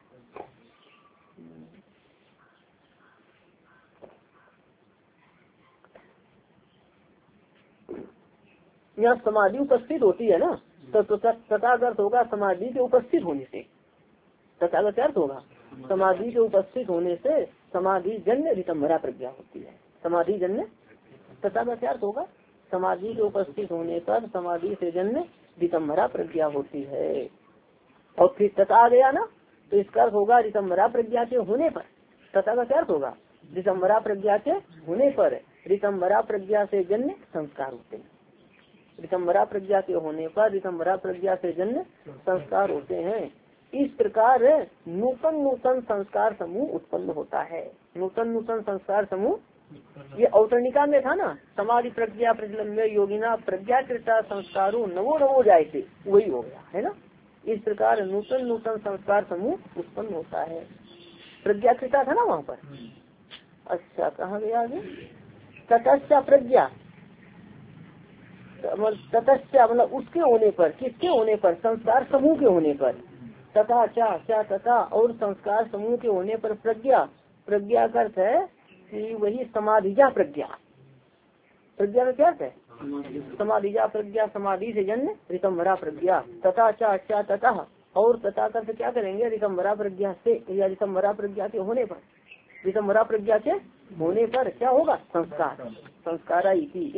यहाँ समाधि उपस्थित होती है ना, तो तथागत होगा समाधि के उपस्थित होने से। तथागत अर्थ होगा समाधि के उपस्थित होने से समाधि जन्य ऋतंभरा प्रज्ञा होती है। समाधि जन्य, तथागत अर्थ होगा समाधि के उपस्थित होने पर समाधि से जन्य ऋतंभरा प्रज्ञा होती है। और फिर तथा आ गया ना, तो इसका अर्थ होगा ऋतंभरा प्रज्ञा के होने पर। तथागत अर्थ होगा ऋतंभरा प्रज्ञा के होने पर, ऋतंभरा प्रज्ञा से जन्य संस्कार होते हैं। ऋतंभरा प्रज्ञा के होने पर ऋतंभरा प्रज्ञा से जन्य संस्कार होते हैं। इस प्रकार नूतन संस्कार समूह उत्पन्न होता है। नूतन संस्कार समूह, ये औतरणिका में था ना, समाधि प्रज्ञा प्रजलम्बे योगिना प्रज्ञाकृता संस्कारों नवो नवो जायते, वही हो गया है ना। इस प्रकार नूतन संस्कार समूह उत्पन्न होता है। प्रज्ञाकृता था ना वहाँ पर। अच्छा, कहाँ गया आगे? ततश्च प्रज्ञा, ततश्च मतलब उसके होने पर, किसके होने पर, संस्कार समूह के होने पर। तथा क्या तथा और संस्कार समूह के होने पर प्रज्ञा का अर्थ है कि वही समाधिजा प्रज्ञा। प्रज्ञा का क्या अर्थ है? समाधिजा प्रज्ञा, समाधि से जन्य ऋतंभरा प्रज्ञा। तथा तथा और तथा का अर्थ क्या करेंगे, ऋतंभरा प्रज्ञा से या ऋतंभरा प्रज्ञा के होने पर, ऋतंभरा प्रज्ञा के होने पर क्या होगा, संस्कार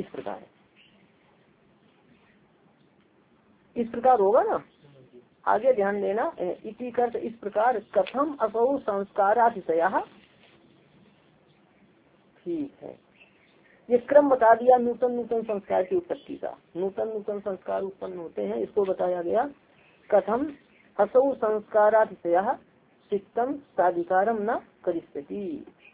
इस प्रकार होगा ना। आगे ध्यान देना, इति कर्त इस प्रकार कथम असौ संस्कारातिशयः, ठीक है, ये क्रम बता दिया नूतन संस्कार की उत्पत्ति का। नूतन संस्कार उत्पन्न होते हैं, इसको बताया गया। कथम असौ संस्कारातिशयः चित्तम साधिकारम न करिष्यति।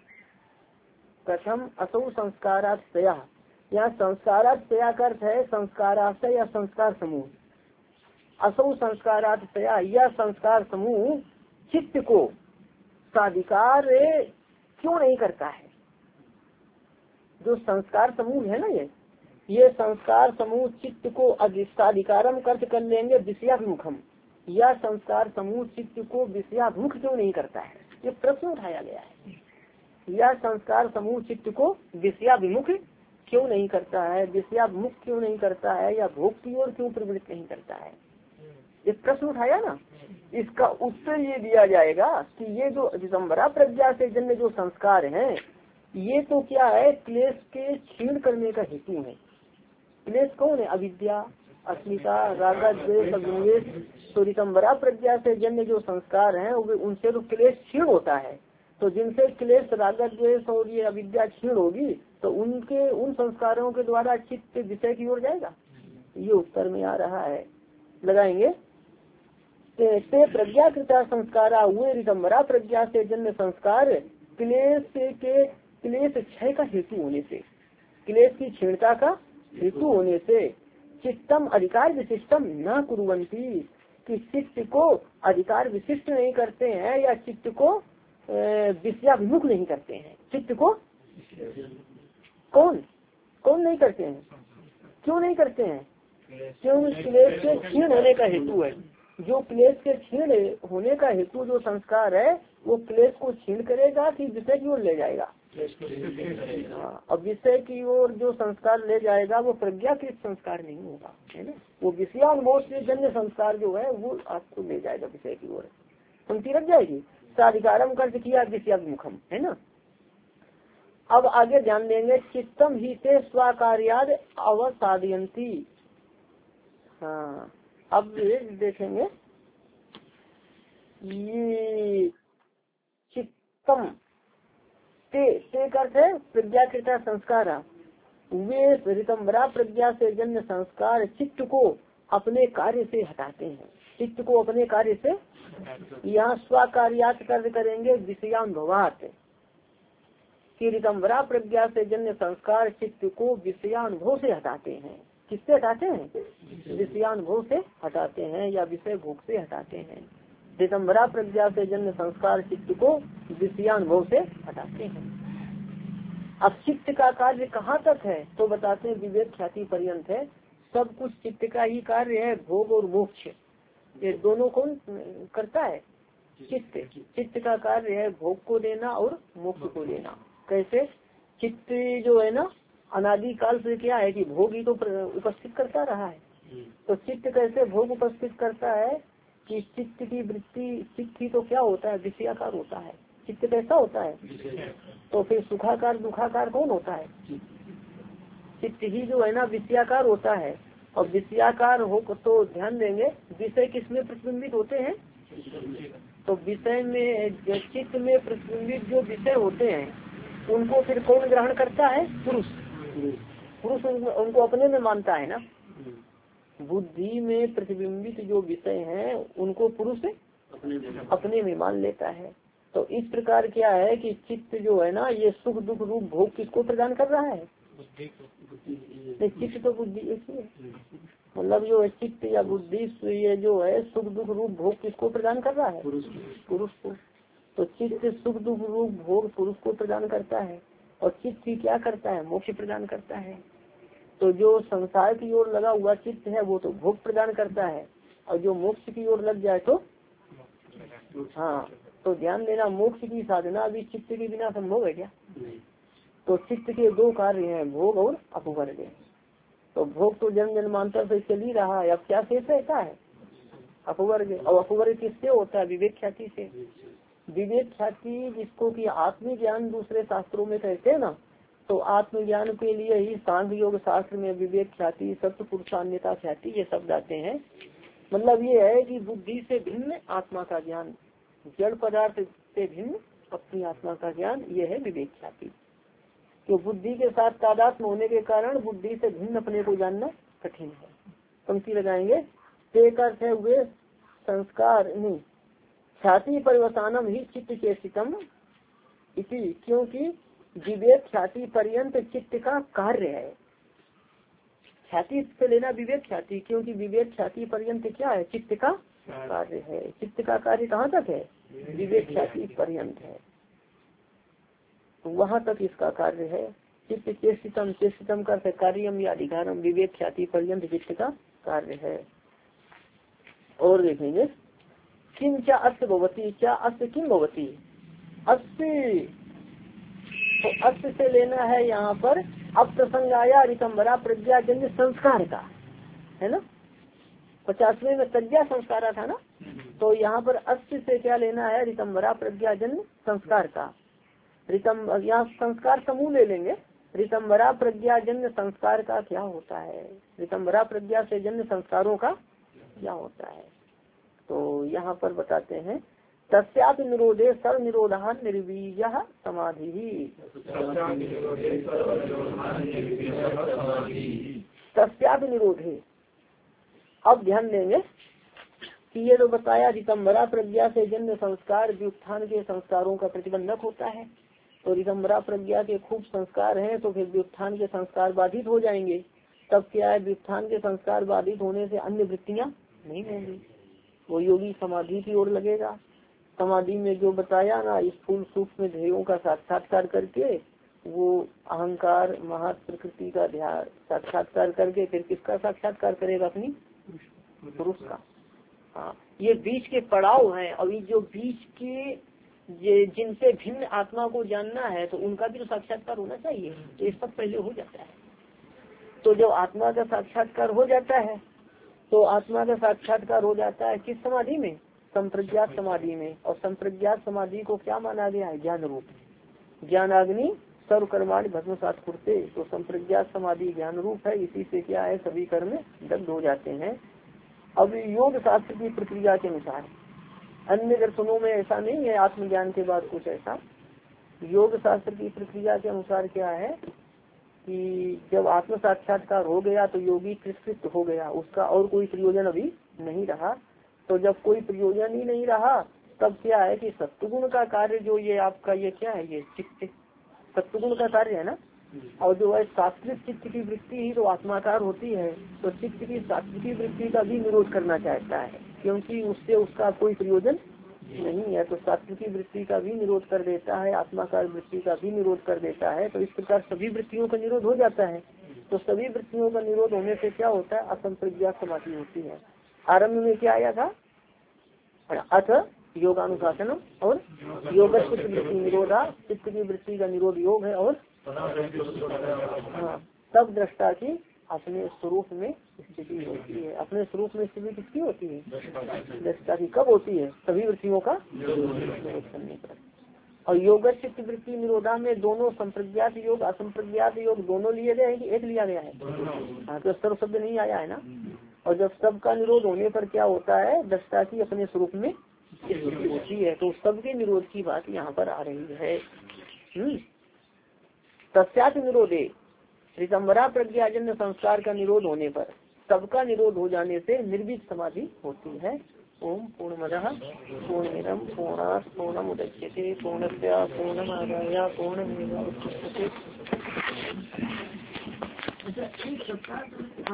कथम असौ संस्कारातिशयः, यहाँ संस्कारातिशय का अर्थ है संस्काराशय या संस्कार समूह। असौ संस्कारातिशया, यह संस्कार समूह चित्त को साधिकार क्यों नहीं करता है। जो संस्कार समूह है ना, ये ये संस्कार समूह चित्त को अधिष्ठाधिकारम कर लेंगे विषयाभिमुखम, या संस्कार समूह चित्त को विषयाभिमुख क्यों नहीं करता है, ये प्रश्न उठाया गया है। या संस्कार समूह चित्त को विषयाभिमुख क्यों नहीं करता है, विषयाभिमुख क्यों नहीं करता है, या भोग की ओर क्यों प्रवृत्त नहीं करता है, ये प्रश्न उठाया ना। इसका उत्तर ये दिया जाएगा कि ये जो दिसंबरा प्रज्ञा से जन्य जो संस्कार हैं, ये तो क्या है, क्लेश के क्षीण करने का हेतु है। क्लेश कौन है, अविद्या, अस्मिता, रागा, द्वेष, अभिनिवेश। तो दिसंबरा प्रज्ञा से जन्य जो संस्कार हैं उनसे तो क्लेश क्षीण होता है। तो जिनसे क्लेश, रागा, द्वेष और ये अविद्या क्षीण होगी तो उन संस्कारों के द्वारा चित्त विषय की ओर जाएगा। ये उत्तर में आ रहा है, लगाएंगे। ते प्रज्ञाकृता संस्कारा हुए दिसंबरा प्रज्ञा से जन्य संस्कार क्लेश क्षय का हेतु होने से, क्लेश की क्षीणता का हेतु होने से चित्तम अधिकार विशिष्टम न कुर्वन्ति, कि चित्त को अधिकार विशिष्ट नहीं करते हैं या चित्त को विषयाभिमुख नहीं करते हैं। चित्त को कौन नहीं करते हैं, क्यों नहीं करते हैं, क्योंकि क्लेश के क्षीण होने का हेतु है। जो क्लेश के क्षीण होने का हेतु जो संस्कार है वो क्लेश को क्षीण करेगा कि विषय की ओर ले जाएगा। हाँ, अब विषय की ओर जो संस्कार ले जाएगा वो प्रज्ञाकृत संस्कार नहीं होगा, है ना। वो विषयानुभव से जन्य संस्कार जो है वो आपको ले जाएगा विषय की ओर, पंक्ति रख जाएगी। साधिकारम कर्ज किया विषयाभिमुखम, है ना। अब आगे ध्यान देंगे, चित्तम ही ते स्वाकार्याद अवसादयंती। हाँ, अब देखेंगे ये चित्तम ते अर्थ है प्रज्ञाकृता संस्कार, वे रितंबरा प्रज्ञा से जन्य संस्कार चित्त को अपने कार्य से हटाते हैं, चित्त को अपने कार्य से, यहाँ स्वाकार्यात कार्य करेंगे विषयानुभवात, कि रितंबरा प्रज्ञा से जन्य संस्कार चित्त को विषयानुभव से हटाते हैं। किससे हटाते हैं, विषयानुभव से हटाते हैं या विषय भोग से हटाते हैं। दिसंबरा प्रज्ञा से जन्य संस्कार चित्त को विषयानुभव से हटाते हैं। अब चित्त का कार्य कहाँ तक है तो बताते हैं विवेक ख्याति पर्यंत है। सब कुछ चित्त का ही कार्य है, भोग और मोक्ष ये दोनों कौन करता है, चित्त का कार्य है भोग को देना और मोक्ष को देना। कैसे, चित्त जो है ना अनादि काल से क्या है कि भोग ही तो उपस्थित करता रहा है। तो चित्त कैसे भोग उपस्थित करता है कि चित्त की वृत्ति, चित्त ही तो क्या होता है, विषयाकार होता है। चित्त कैसा होता है, तो फिर सुखाकार दुखाकार कौन होता है, चित्त ही जो है ना विषयाकार होता है। और विषयाकार हो तो ध्यान देंगे विषय किसमें प्रतिबिंबित होते हैं, तो विषय में चित्त में प्रतिबिंबित जो विषय होते हैं उनको फिर कौन ग्रहण करता है, पुरुष उनको अपने में मानता है ना। बुद्धि में प्रतिबिंबित जो विषय हैं उनको पुरुष अपने में मान लेता है। तो इस प्रकार क्या है कि चित्त जो है ना ये सुख दुख रूप भोग किसको प्रदान कर रहा है, नहीं चित्त तो बुद्धि एक ही है, मतलब जो है चित्त या बुद्धि ये जो है सुख दुख रूप भोग किसको प्रदान कर रहा है, पुरुष को। तो चित्त सुख दुख रूप भोग पुरुष को प्रदान करता है और चित्त ही क्या करता है, मोक्ष प्रदान करता है। तो जो संसार की ओर लगा हुआ चित्त है वो तो भोग प्रदान करता है और जो मोक्ष की ओर लग जाए तो, हाँ तो ध्यान देना मोक्ष की साधना भी चित्त के बिना संभव है क्या। तो चित्त के दो कार्य हैं, भोग और अपवर्ग। तो भोग तो जन्म जन्मांतर से चल ही रहा है, अब क्या शेष रहता है, अपवर्ग। और अपवर्ग किससे होता है, विवेक ख्याति से। विवेक ख्याति जिसको कि आत्मज्ञान दूसरे शास्त्रों में कहते हैं ना, तो आत्मज्ञान के लिए ही सांख्य योग शास्त्र में विवेक ख्याति, सत्य पुरुषान्यता ख्याति ये शब्द आते हैं। मतलब ये है कि बुद्धि से भिन्न आत्मा का ज्ञान, जड़ पदार्थ से भिन्न अपनी आत्मा का ज्ञान, ये है विवेक ख्याति। तो बुद्धि के साथ तादात्म्य होने के कारण बुद्धि से भिन्न अपने को जानना कठिन है। पंक्ति लगाएंगे, अर्थ है वे संस्कार नहीं ख्याति परिवसानम ही चित्त चेष्टितम इति, क्योंकि विवेक ख्याति पर्यंत चित्त का कार्य है। ख्याति से लेना विवेक ख्याति, क्योंकि विवेक ख्याति पर्यंत क्या है, चित्त का कार्य है। चित्त का कार्य कहाँ तक है, विवेक ख्याति पर्यंत है, तो वहाँ तक इसका कार्य है। चित्त चेष्टितम, चेष्टितम का अर्थ कार्यम या अधिकारम, विवेक ख्याति पर्यंत चित्त का कार्य है। और देखेंगे किम क्या अस्य भवती, क्या अस्य किम भवती, अस्य, तो अस्य से लेना है यहाँ पर अप्रसंगाया ऋतंबरा प्रज्ञाजन्य संस्कार का, है ना। 50वें में प्रज्ञा संस्कार था ना, तो यहाँ पर अस्य से क्या लेना है, ऋतंबरा प्रज्ञाजन्य संस्कार का। यहाँ संस्कार समूह ले लेंगे। ऋतंबरा प्रज्ञाजन्य संस्कार का क्या होता है, ऋतंबरा प्रज्ञा से जन्य संस्कारों का क्या होता है। तो यहाँ पर बताते हैं तस्यापि निरोधे सर्व निरोधा निर्वीज समाधि, तस्यापि निरोधे। अब ध्यान देंगे कि ये तो बताया ऋतंबरा प्रज्ञा से जन्य संस्कार व्युत्थान के संस्कारों का प्रतिबंधक होता है। तो ऋतंबरा प्रज्ञा के खूब संस्कार हैं, तो फिर व्युत्थान के संस्कार बाधित हो जाएंगे। तब क्या है, व्युत्थान के संस्कार बाधित होने से अन्य वृत्तियां नहीं होंगी, वो योगी समाधि की ओर लगेगा। समाधि में जो बताया ना, स्थूल सूक्ष्म ध्येयों का साक्षात्कार करके वो अहंकार महत् प्रकृति का ध्यान साक्षात्कार करके फिर किसका साक्षात्कार करेगा, अपनी पुरुष का। हाँ, ये बीच के पड़ाव हैं। अभी जो बीच के जिनसे भिन्न आत्मा को जानना है तो उनका भी तो साक्षात्कार होना चाहिए, तो ये सब पहले हो जाता है। तो जब आत्मा का साक्षात्कार हो जाता है, तो आत्मा का साक्षात्कार हो जाता है किस समाधि में, संप्रज्ञात समाधि में। और संप्रज्ञात समाधि को क्या माना गया है, ज्ञान रूप। ज्ञानाग्नि सर्वकर्माणि भस्मसात् कुरुते, तो संप्रज्ञात समाधि ज्ञान रूप है। इसी से क्या है, सभी कर्म दग्ध हो जाते हैं। अब योग शास्त्र की प्रक्रिया के अनुसार, अन्य दर्शनों में ऐसा नहीं है आत्मज्ञान के बाद कुछ ऐसा। योग शास्त्र की प्रक्रिया के अनुसार क्या है कि जब आत्म साक्षात्कार हो गया तो योगी कृतकृत हो गया, उसका और कोई प्रयोजन अभी नहीं रहा। तो जब कोई प्रयोजन ही नहीं रहा तब क्या है कि सत्वगुण का कार्य, जो ये आपका ये क्या है, ये चित्त सत्वगुण का कार्य है ना। और जो है शास्त्रिक चित्त की वृत्ति ही तो आत्माकार होती है, तो चित्त की शास्त्रीय वृत्ति का भी निरोध करना चाहता है, क्योंकि उससे उसका कोई प्रयोजन नहीं है। तो शास्त्रीय वृत्ति का भी निरोध कर देता है, आत्माकार वृत्ति का भी निरोध कर देता है। तो इस प्रकार सभी वृत्तियों का निरोध हो जाता है। तो सभी वृत्तियों का निरोध होने से क्या होता है, असंप्रज्ञात समाधि होती है। आरंभ में क्या आया था, अथ योगानुशासन और योग चित्त वृत्ति निरोधा, चित्त की वृत्ति का निरोध योग है। और हाँ, तब दृष्टा की अपने स्वरूप में स्थिति होती है। अपने स्वरूप में स्थिति किसकी होती है, दृष्टा की। कब होती है, सभी वृत्तियों का निरोध करने पर। और योग चित्त वृत्ति निरोधा में दोनों संप्रज्ञात योग असंप्रज्ञात योग दोनों लिए गए हैं कि एक लिया गया है। हाँ, तो सर्व शब्द नहीं आया है ना। और जब सब का निरोध होने पर क्या होता है, दृष्टा की अपने स्वरूप में स्थिति होती है। तो सबके निरोध की बात यहाँ पर आ रही है। तस्यात निरोधे, ऋतंबरा प्रज्ञाजन्य संस्कार का निरोध होने पर, सबका निरोध हो जाने से निर्विज समाधि होती है। ओम पूर्णमदः पूर्णमिदं पूर्णात् पूर्णमुदच्यते पूर्णस्य पूर्णमादाय पूर्णमेवावशिष्यते।